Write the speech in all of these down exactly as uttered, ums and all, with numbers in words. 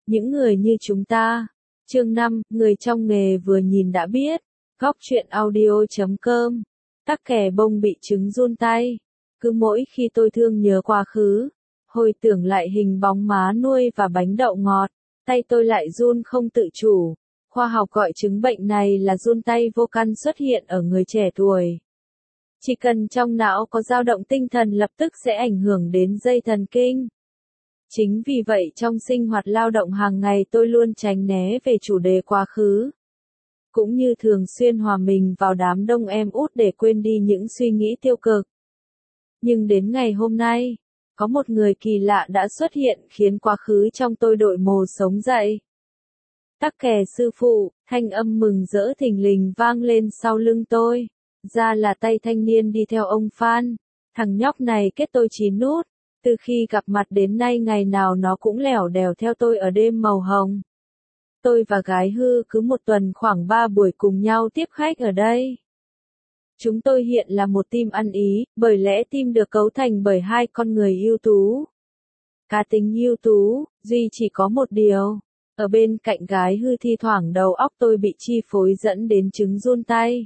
Những người như chúng ta. Chương năm, người trong nghề vừa nhìn đã biết. Góc truyện audio chấm com. Tắc kè bông bị trứng run tay. Cứ mỗi khi tôi thương nhớ quá khứ, hồi tưởng lại hình bóng má nuôi và bánh đậu ngọt, tay tôi lại run không tự chủ. Khoa học gọi chứng bệnh này là run tay vô căn xuất hiện ở người trẻ tuổi. Chỉ cần trong não có dao động tinh thần lập tức sẽ ảnh hưởng đến dây thần kinh. Chính vì vậy trong sinh hoạt lao động hàng ngày tôi luôn tránh né về chủ đề quá khứ. Cũng như thường xuyên hòa mình vào đám đông em út để quên đi những suy nghĩ tiêu cực. Nhưng đến ngày hôm nay, có một người kỳ lạ đã xuất hiện khiến quá khứ trong tôi đội mồ sống dậy. Tắc kè sư phụ, thanh âm mừng rỡ thình lình vang lên sau lưng tôi. Ra là tay thanh niên đi theo ông Phan. Thằng nhóc này kết tôi chín nút. Từ khi gặp mặt đến nay ngày nào nó cũng lẻo đẻo theo tôi ở đêm màu hồng. Tôi và gái hư cứ một tuần khoảng ba buổi cùng nhau tiếp khách ở đây. Chúng tôi hiện là một team ăn ý, bởi lẽ team được cấu thành bởi hai con người ưu tú. Cá tính ưu tú, duy chỉ có một điều. Ở bên cạnh gái hư thi thoảng đầu óc tôi bị chi phối dẫn đến chứng run tay.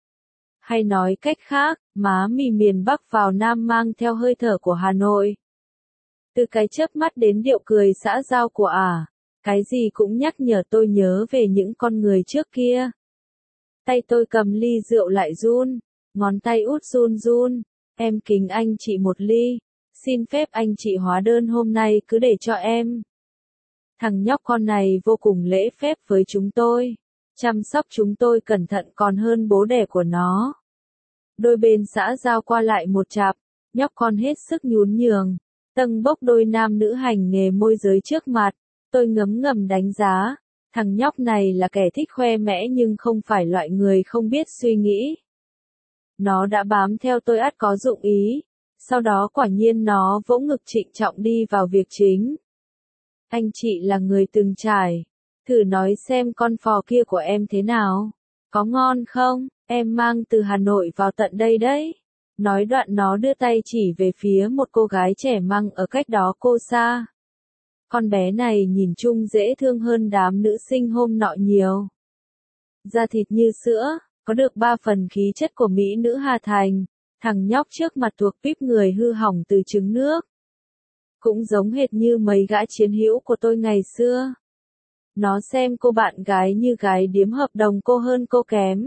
Hay nói cách khác, má mì miền Bắc vào Nam mang theo hơi thở của Hà Nội. Từ cái chớp mắt đến điệu cười xã giao của ả, cái gì cũng nhắc nhở tôi nhớ về những con người trước kia. Tay tôi cầm ly rượu lại run, ngón tay út run run, em kính anh chị một ly, xin phép anh chị hóa đơn hôm nay cứ để cho em. Thằng nhóc con này vô cùng lễ phép với chúng tôi, chăm sóc chúng tôi cẩn thận còn hơn bố đẻ của nó. Đôi bên xã giao qua lại một chặp, nhóc con hết sức nhún nhường, tâng bốc đôi nam nữ hành nghề môi giới trước mặt, tôi ngấm ngầm đánh giá, thằng nhóc này là kẻ thích khoe mẽ nhưng không phải loại người không biết suy nghĩ. Nó đã bám theo tôi ắt có dụng ý, sau đó quả nhiên nó vỗ ngực trịnh trọng đi vào việc chính. Anh chị là người từng trải, thử nói xem con phò kia của em thế nào, có ngon không, em mang từ Hà Nội vào tận đây đấy. Nói đoạn nó đưa tay chỉ về phía một cô gái trẻ măng ở cách đó cô xa. Con bé này nhìn chung dễ thương hơn đám nữ sinh hôm nọ nhiều. Da thịt như sữa, có được ba phần khí chất của mỹ nữ Hà Thành, thằng nhóc trước mặt thuộc tuýp người hư hỏng từ trứng nước. Cũng giống hệt như mấy gã chiến hữu của tôi ngày xưa. Nó xem cô bạn gái như gái điếm hợp đồng cô hơn cô kém.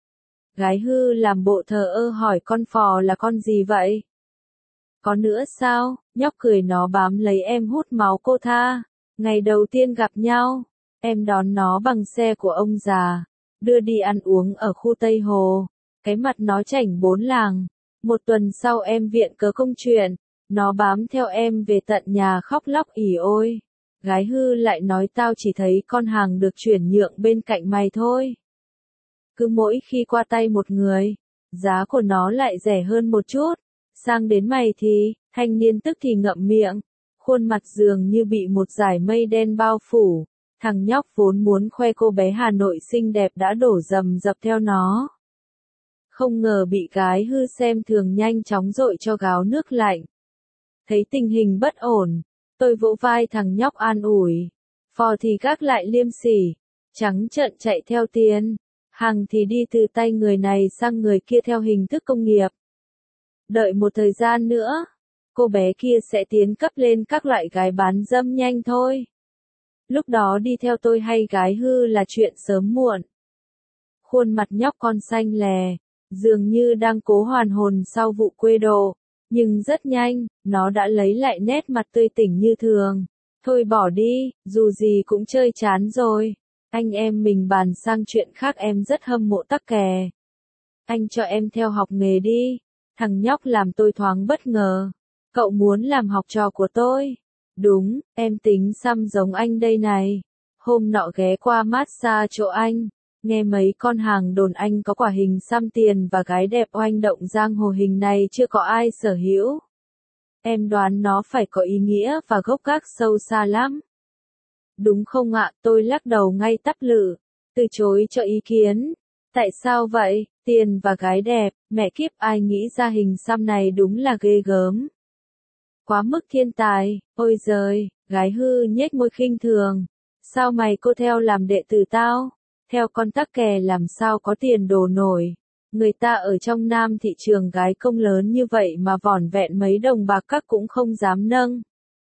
Gái hư làm bộ thờ ơ hỏi con phò là con gì vậy? Có nữa sao? Nhóc cười nó bám lấy em hút máu cô tha. Ngày đầu tiên gặp nhau, em đón nó bằng xe của ông già, đưa đi ăn uống ở khu Tây Hồ. Cái mặt nó chảnh bốn làng. Một tuần sau em viện cớ công chuyện, nó bám theo em về tận nhà khóc lóc ỉ ôi. Gái hư lại nói tao chỉ thấy con hàng được chuyển nhượng bên cạnh mày thôi. Cứ mỗi khi qua tay một người, giá của nó lại rẻ hơn một chút. Sang đến mày thì, thanh niên tức thì ngậm miệng, khuôn mặt dường như bị một dải mây đen bao phủ. Thằng nhóc vốn muốn khoe cô bé Hà Nội xinh đẹp đã đổ rầm rập theo nó. Không ngờ bị gái hư xem thường nhanh chóng dội cho gáo nước lạnh. Thấy tình hình bất ổn, tôi vỗ vai thằng nhóc an ủi. Phò thì gác lại liêm sỉ, trắng trợn chạy theo tiền. Hàng thì đi từ tay người này sang người kia theo hình thức công nghiệp. Đợi một thời gian nữa, cô bé kia sẽ tiến cấp lên các loại gái bán dâm nhanh thôi. Lúc đó đi theo tôi hay gái hư là chuyện sớm muộn. Khuôn mặt nhóc con xanh lè, dường như đang cố hoàn hồn sau vụ quê đồ. Nhưng rất nhanh, nó đã lấy lại nét mặt tươi tỉnh như thường. Thôi bỏ đi, dù gì cũng chơi chán rồi. Anh em mình bàn sang chuyện khác, em rất hâm mộ Tắc kè. Anh cho em theo học nghề đi. Thằng nhóc làm tôi thoáng bất ngờ. Cậu muốn làm học trò của tôi? Đúng, em tính xăm giống anh đây này. Hôm nọ ghé qua massage chỗ anh, nghe mấy con hàng đồn anh có quả hình xăm tiền và gái đẹp oanh động giang hồ, hình này chưa có ai sở hữu. Em đoán nó phải có ý nghĩa và gốc gác sâu xa lắm. Đúng không ạ? Tôi lắc đầu ngay tắp lự, từ chối cho ý kiến. Tại sao vậy? Tiền và gái đẹp, mẹ kiếp, ai nghĩ ra hình xăm này đúng là ghê gớm. Quá mức thiên tài, ôi giời, gái hư nhếch môi khinh thường. Sao mày cô theo làm đệ tử tao? Theo con tắc kè làm sao có tiền đồ nổi. Người ta ở trong Nam thị trường gái công lớn như vậy mà vỏn vẹn mấy đồng bạc các cũng không dám nâng.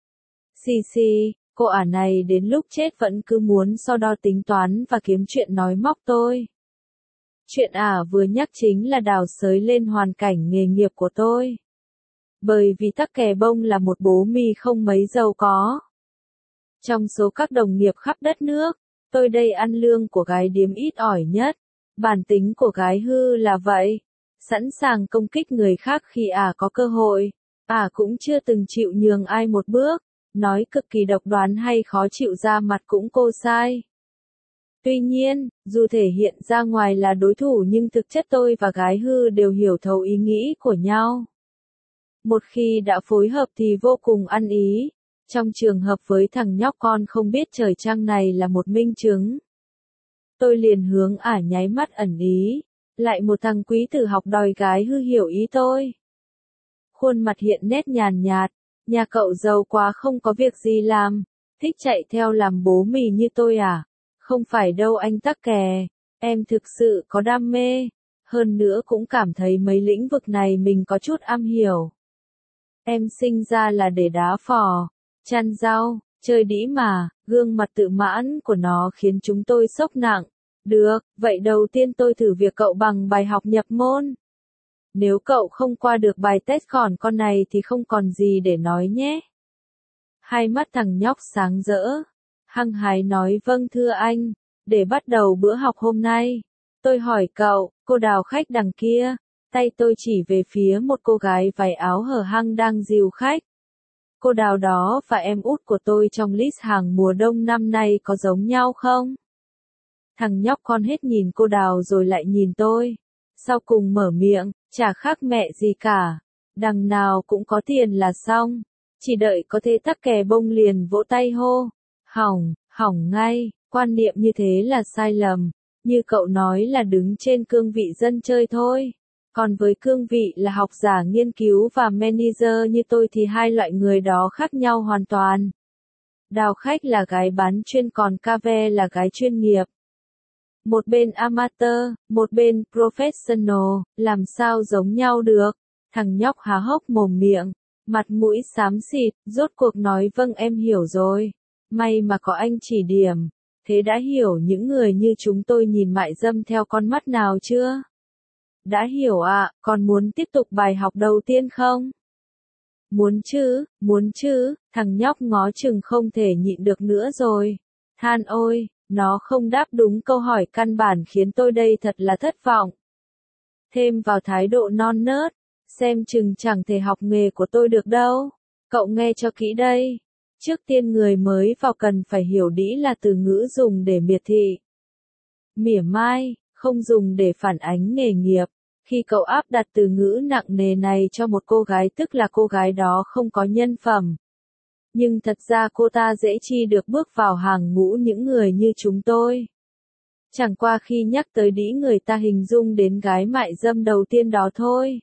Xì xì, cô ả này đến lúc chết vẫn cứ muốn so đo tính toán và kiếm chuyện nói móc tôi. Chuyện ả vừa nhắc chính là đào xới lên hoàn cảnh nghề nghiệp của tôi. Bởi vì tắc kè bông là một bố mì không mấy giàu có. Trong số các đồng nghiệp khắp đất nước, tôi đây ăn lương của gái điếm ít ỏi nhất. Bản tính của gái hư là vậy, sẵn sàng công kích người khác khi ả có cơ hội. Ả cũng chưa từng chịu nhường ai một bước, nói cực kỳ độc đoán hay khó chịu ra mặt cũng cô sai. Tuy nhiên, dù thể hiện ra ngoài là đối thủ nhưng thực chất tôi và gái hư đều hiểu thấu ý nghĩ của nhau. Một khi đã phối hợp thì vô cùng ăn ý. Trong trường hợp với thằng nhóc con không biết trời trăng này là một minh chứng. Tôi liền hướng ả nháy mắt ẩn ý, lại một thằng quý tử học đòi gái hư hiểu ý tôi. Khuôn mặt hiện nét nhàn nhạt, nhà cậu giàu quá không có việc gì làm, thích chạy theo làm bố mì như tôi à? Không phải đâu anh tắc kè, em thực sự có đam mê, hơn nữa cũng cảm thấy mấy lĩnh vực này mình có chút am hiểu. Em sinh ra là để đá phò, chăn rau, chơi đĩ mà, gương mặt tự mãn của nó khiến chúng tôi sốc nặng. Được, vậy đầu tiên tôi thử việc cậu bằng bài học nhập môn. Nếu cậu không qua được bài test còn con này thì không còn gì để nói nhé. Hai mắt thằng nhóc sáng rỡ, hăng hái nói vâng thưa anh, để bắt đầu bữa học hôm nay. Tôi hỏi cậu, cô đào khách đằng kia, tay tôi chỉ về phía một cô gái váy áo hở hang đang dìu khách. Cô đào đó và em út của tôi trong list hàng mùa đông năm nay có giống nhau không? Thằng nhóc con hết nhìn cô đào rồi lại nhìn tôi. Sau cùng mở miệng, chả khác mẹ gì cả. Đằng nào cũng có tiền là xong. Chỉ đợi có thế tắc kè bông liền vỗ tay hô. Hỏng, hỏng ngay, quan niệm như thế là sai lầm. Như cậu nói là đứng trên cương vị dân chơi thôi. Còn với cương vị là học giả nghiên cứu và manager như tôi thì hai loại người đó khác nhau hoàn toàn. Đào khách là gái bán chuyên còn cave là gái chuyên nghiệp. Một bên amateur, một bên professional, làm sao giống nhau được. Thằng nhóc há hốc mồm miệng, mặt mũi xám xịt, rốt cuộc nói vâng em hiểu rồi. May mà có anh chỉ điểm, thế đã hiểu những người như chúng tôi nhìn mại dâm theo con mắt nào chưa? Đã hiểu ạ, à, còn muốn tiếp tục bài học đầu tiên không? Muốn chứ, muốn chứ, thằng nhóc ngó chừng không thể nhịn được nữa rồi. Than ôi, nó không đáp đúng câu hỏi căn bản khiến tôi đây thật là thất vọng. Thêm vào thái độ non nớt, xem chừng chẳng thể học nghề của tôi được đâu. Cậu nghe cho kỹ đây. Trước tiên người mới vào cần phải hiểu đĩ là từ ngữ dùng để miệt thị. Mỉa mai, không dùng để phản ánh nghề nghiệp. Khi cậu áp đặt từ ngữ nặng nề này cho một cô gái tức là cô gái đó không có nhân phẩm. Nhưng thật ra cô ta dễ chi được bước vào hàng ngũ những người như chúng tôi. Chẳng qua khi nhắc tới đĩ người ta hình dung đến gái mại dâm đầu tiên đó thôi.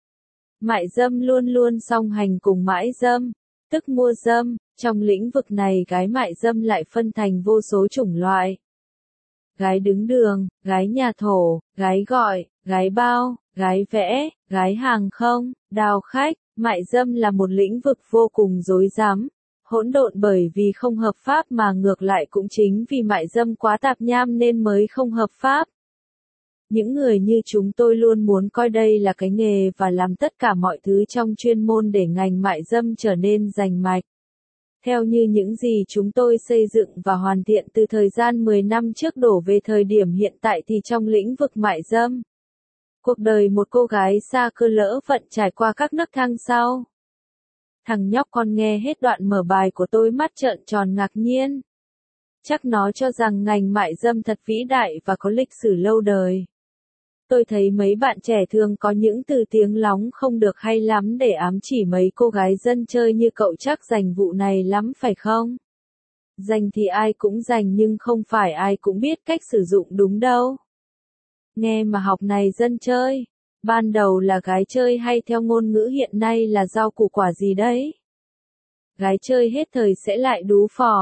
Mại dâm luôn luôn song hành cùng mãi dâm, tức mua dâm. Trong lĩnh vực này gái mại dâm lại phân thành vô số chủng loại. Gái đứng đường, gái nhà thổ, gái gọi, gái bao, gái vẽ, gái hàng không, đào khách. Mại dâm là một lĩnh vực vô cùng rối rắm, hỗn độn bởi vì không hợp pháp mà ngược lại cũng chính vì mại dâm quá tạp nham nên mới không hợp pháp. Những người như chúng tôi luôn muốn coi đây là cái nghề và làm tất cả mọi thứ trong chuyên môn để ngành mại dâm trở nên rành mạch. Theo như những gì chúng tôi xây dựng và hoàn thiện từ thời gian mười năm trước đổ về thời điểm hiện tại thì trong lĩnh vực mại dâm, cuộc đời một cô gái xa cơ lỡ vận trải qua các nấc thang sau. Thằng nhóc con nghe hết đoạn mở bài của tôi mắt trợn tròn ngạc nhiên. Chắc nó cho rằng ngành mại dâm thật vĩ đại và có lịch sử lâu đời. Tôi thấy mấy bạn trẻ thường có những từ tiếng lóng không được hay lắm để ám chỉ mấy cô gái dân chơi như cậu chắc dành vụ này lắm phải không? Dành thì ai cũng dành nhưng không phải ai cũng biết cách sử dụng đúng đâu. Nghe mà học này dân chơi, ban đầu là gái chơi hay theo ngôn ngữ hiện nay là rau củ quả gì đấy? Gái chơi hết thời sẽ lại đú phò,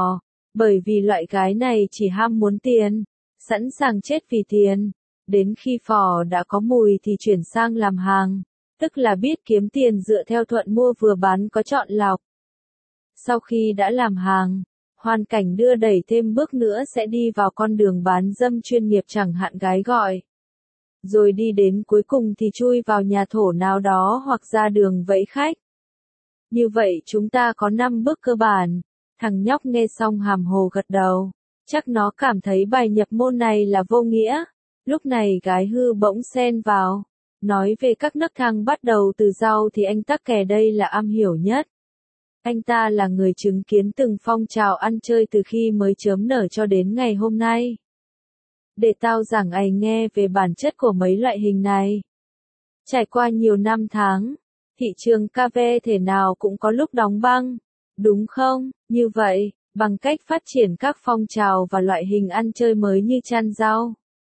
Bởi vì loại gái này chỉ ham muốn tiền, sẵn sàng chết vì tiền. Đến khi phỏ đã có mùi thì chuyển sang làm hàng, tức là biết kiếm tiền dựa theo thuận mua vừa bán có chọn lọc. Sau khi đã làm hàng, hoàn cảnh đưa đẩy thêm bước nữa sẽ đi vào con đường bán dâm chuyên nghiệp chẳng hạn gái gọi. Rồi đi đến cuối cùng thì chui vào nhà thổ nào đó hoặc ra đường vẫy khách. Như vậy chúng ta có năm bước cơ bản. Thằng nhóc nghe xong hàm hồ gật đầu. Chắc nó cảm thấy bài nhập môn này là vô nghĩa. Lúc này gái hư bỗng xen vào. Nói về các nấc thang bắt đầu từ rau thì anh tắc kè đây là am hiểu nhất. Anh ta là người chứng kiến từng phong trào ăn chơi từ khi mới chớm nở cho đến ngày hôm nay. Để tao giảng ấy nghe về bản chất của mấy loại hình này. Trải qua nhiều năm tháng, thị trường cà phê thể nào cũng có lúc đóng băng, đúng không? Như vậy, bằng cách phát triển các phong trào và loại hình ăn chơi mới như chăn rau,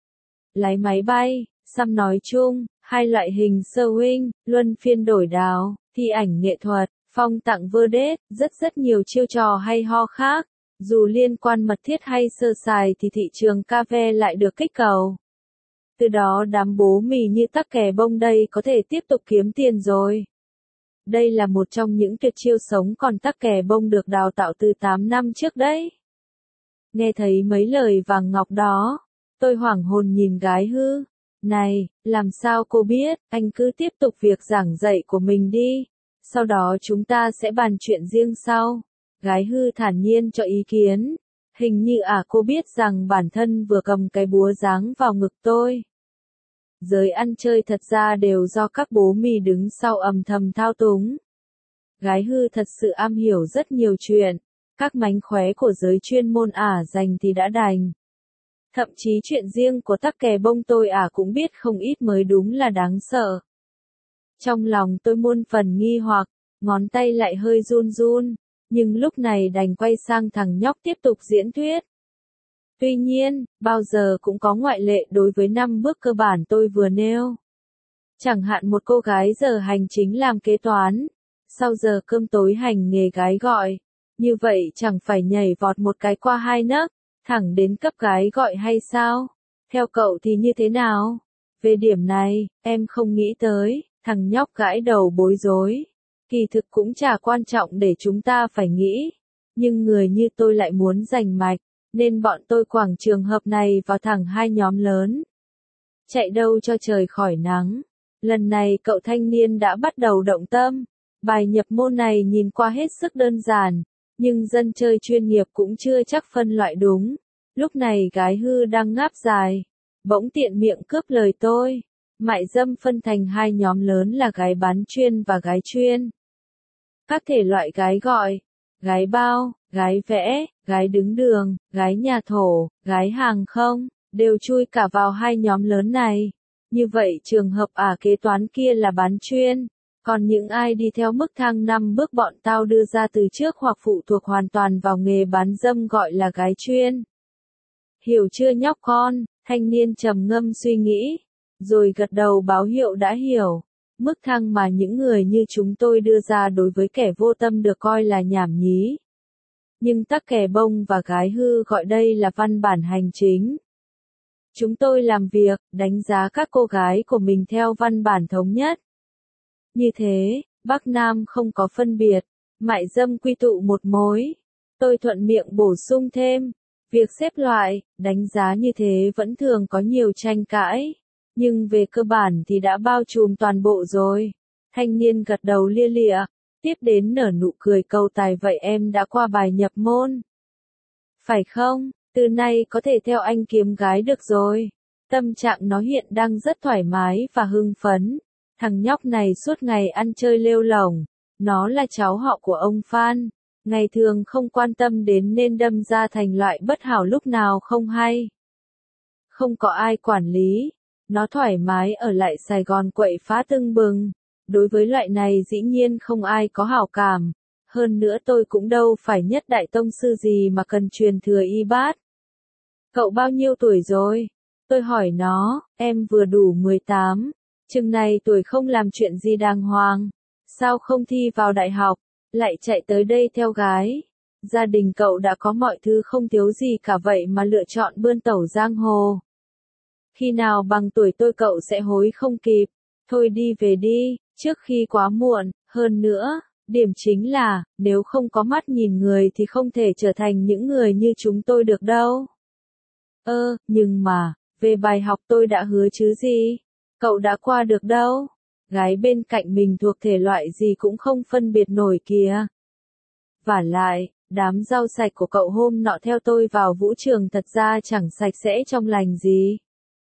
lái máy bay, xăm nói chung, hai loại hình swing, luân phiên đổi đào, thi ảnh nghệ thuật, phong tặng verdict, rất rất nhiều chiêu trò hay ho khác. Dù liên quan mật thiết hay sơ sài thì thị trường cà phê lại được kích cầu. Từ đó đám bố mì như tắc kè bông đây có thể tiếp tục kiếm tiền rồi. Đây là một trong những tuyệt chiêu sống còn tắc kè bông được đào tạo từ tám năm trước đấy. Nghe thấy mấy lời vàng ngọc đó, tôi hoảng hồn nhìn gái hư. Này, làm sao cô biết, anh cứ tiếp tục việc giảng dạy của mình đi. Sau đó chúng ta sẽ bàn chuyện riêng sau. Gái hư thản nhiên cho ý kiến. Hình như à cô biết rằng bản thân vừa cầm cái búa giáng vào ngực tôi. Giới ăn chơi thật ra đều do các bố mì đứng sau âm thầm thao túng. Gái hư thật sự am hiểu rất nhiều chuyện. Các mánh khóe của giới chuyên môn ả dành thì đã đành. Thậm chí chuyện riêng của tắc kè bông tôi ả cũng biết không ít mới đúng là đáng sợ. Trong lòng tôi muôn phần nghi hoặc, ngón tay lại hơi run run. Nhưng lúc này đành quay sang thằng nhóc tiếp tục diễn thuyết. Tuy nhiên, bao giờ cũng có ngoại lệ đối với năm bước cơ bản tôi vừa nêu. Chẳng hạn một cô gái giờ hành chính làm kế toán, sau giờ cơm tối hành nghề gái gọi. Như vậy chẳng phải nhảy vọt một cái qua hai nấc, thẳng đến cấp gái gọi hay sao? Theo cậu thì như thế nào? Về điểm này, em không nghĩ tới, thằng nhóc gãi đầu bối rối. Kỳ thực cũng chả quan trọng để chúng ta phải nghĩ. Nhưng người như tôi lại muốn giành mạch, nên bọn tôi quảng trường hợp này vào thẳng hai nhóm lớn. Chạy đâu cho trời khỏi nắng. Lần này cậu thanh niên đã bắt đầu động tâm. Bài nhập môn này nhìn qua hết sức đơn giản, nhưng dân chơi chuyên nghiệp cũng chưa chắc phân loại đúng. Lúc này gái hư đang ngáp dài, bỗng tiện miệng cướp lời tôi. Mại dâm phân thành hai nhóm lớn là gái bán chuyên và gái chuyên. Các thể loại gái gọi, gái bao, gái vẽ, gái đứng đường, gái nhà thổ, gái hàng không, đều chui cả vào hai nhóm lớn này. Như vậy trường hợp ả kế toán kia là bán chuyên, còn những ai đi theo mức thang năm bước bọn tao đưa ra từ trước hoặc phụ thuộc hoàn toàn vào nghề bán dâm gọi là gái chuyên. Hiểu chưa nhóc con? Thanh niên trầm ngâm suy nghĩ, rồi gật đầu báo hiệu đã hiểu. Mức thang mà những người như chúng tôi đưa ra đối với kẻ vô tâm được coi là nhảm nhí. Nhưng tắc kè bông và gái hư gọi đây là văn bản hành chính. Chúng tôi làm việc, đánh giá các cô gái của mình theo văn bản thống nhất. Như thế, Bắc Nam không có phân biệt, mại dâm quy tụ một mối. Tôi thuận miệng bổ sung thêm, việc xếp loại, đánh giá như thế vẫn thường có nhiều tranh cãi. Nhưng về cơ bản thì đã bao trùm toàn bộ rồi. Thanh niên gật đầu lia lịa, tiếp đến nở nụ cười câu tài vậy em đã qua bài nhập môn. Phải không, từ nay có thể theo anh kiếm gái được rồi. Tâm trạng nó hiện đang rất thoải mái và hưng phấn. Thằng nhóc này suốt ngày ăn chơi lêu lổng. Nó là cháu họ của ông Phan. Ngày thường không quan tâm đến nên đâm ra thành loại bất hảo lúc nào không hay. Không có ai quản lý. Nó thoải mái ở lại Sài Gòn quậy phá tưng bừng. Đối với loại này dĩ nhiên không ai có hảo cảm. Hơn nữa tôi cũng đâu phải nhất đại tông sư gì mà cần truyền thừa y bát. Cậu bao nhiêu tuổi rồi? Tôi hỏi nó, em vừa đủ mười tám. Chừng này tuổi không làm chuyện gì đàng hoàng. Sao không thi vào đại học, lại chạy tới đây theo gái? Gia đình cậu đã có mọi thứ không thiếu gì cả vậy mà lựa chọn bươn tẩu giang hồ. Khi nào bằng tuổi tôi cậu sẽ hối không kịp. Thôi đi về đi, trước khi quá muộn. Hơn nữa, điểm chính là, nếu không có mắt nhìn người thì không thể trở thành những người như chúng tôi được đâu. Ơ, nhưng mà, về bài học tôi đã hứa chứ gì? Cậu đã qua được đâu? Gái bên cạnh mình thuộc thể loại gì cũng không phân biệt nổi kìa. Vả lại, đám rau sạch của cậu hôm nọ theo tôi vào vũ trường thật ra chẳng sạch sẽ trong lành gì.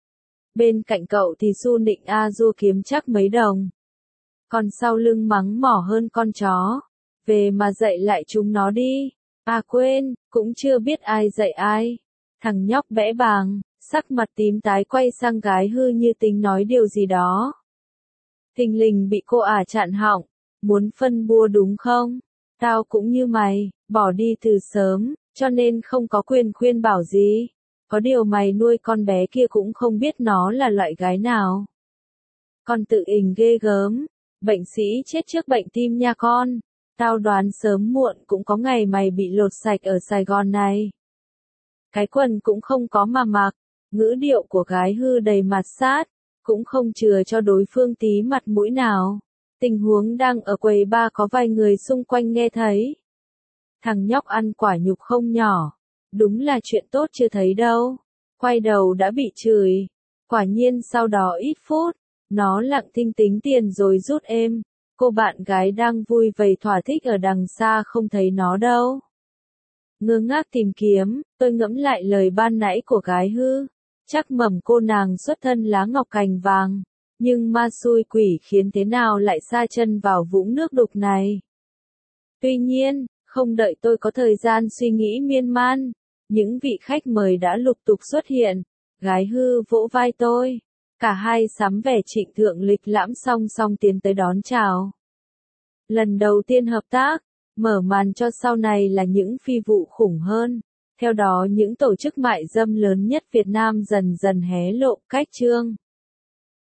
Bên cạnh cậu thì Su Nịnh A Du kiếm chắc mấy đồng. Còn sau lưng mắng mỏ hơn con chó. Về mà dạy lại chúng nó đi. À quên, cũng chưa biết ai dạy ai. Thằng nhóc bẽ bàng, sắc mặt tím tái quay sang gái hư như tính nói điều gì đó. Thình lình bị cô ả chặn họng. Muốn phân bua đúng không? Tao cũng như mày, bỏ đi từ sớm, cho nên không có quyền khuyên bảo gì. Có điều mày nuôi con bé kia cũng không biết nó là loại gái nào. Con tự ình ghê gớm, bệnh sĩ chết trước bệnh tim nha con. Tao đoán sớm muộn cũng có ngày mày bị lột sạch ở Sài Gòn này. Cái quần cũng không có mà mặc, ngữ điệu của gái hư đầy mặt sát, cũng không chừa cho đối phương tí mặt mũi nào. Tình huống đang ở quầy ba có vài người xung quanh nghe thấy. Thằng nhóc ăn quả nhục không nhỏ. Đúng là chuyện tốt chưa thấy đâu. Quay đầu đã bị chửi. Quả nhiên sau đó ít phút, nó lặng thinh tính tiền rồi rút êm. Cô bạn gái đang vui vầy thỏa thích ở đằng xa không thấy nó đâu. Ngơ ngác tìm kiếm, tôi ngẫm lại lời ban nãy của gái hư. Chắc mầm cô nàng xuất thân lá ngọc cành vàng. Nhưng ma xui quỷ khiến thế nào lại sa chân vào vũng nước đục này. Tuy nhiên, không đợi tôi có thời gian suy nghĩ miên man, những vị khách mời đã lục tục xuất hiện. Gái hư vỗ vai tôi. Cả hai sắm vẻ trịnh thượng lịch lãm song song tiến tới đón chào. Lần đầu tiên hợp tác, mở màn cho sau này là những phi vụ khủng hơn. Theo đó những tổ chức mại dâm lớn nhất Việt Nam dần dần hé lộ cách trương.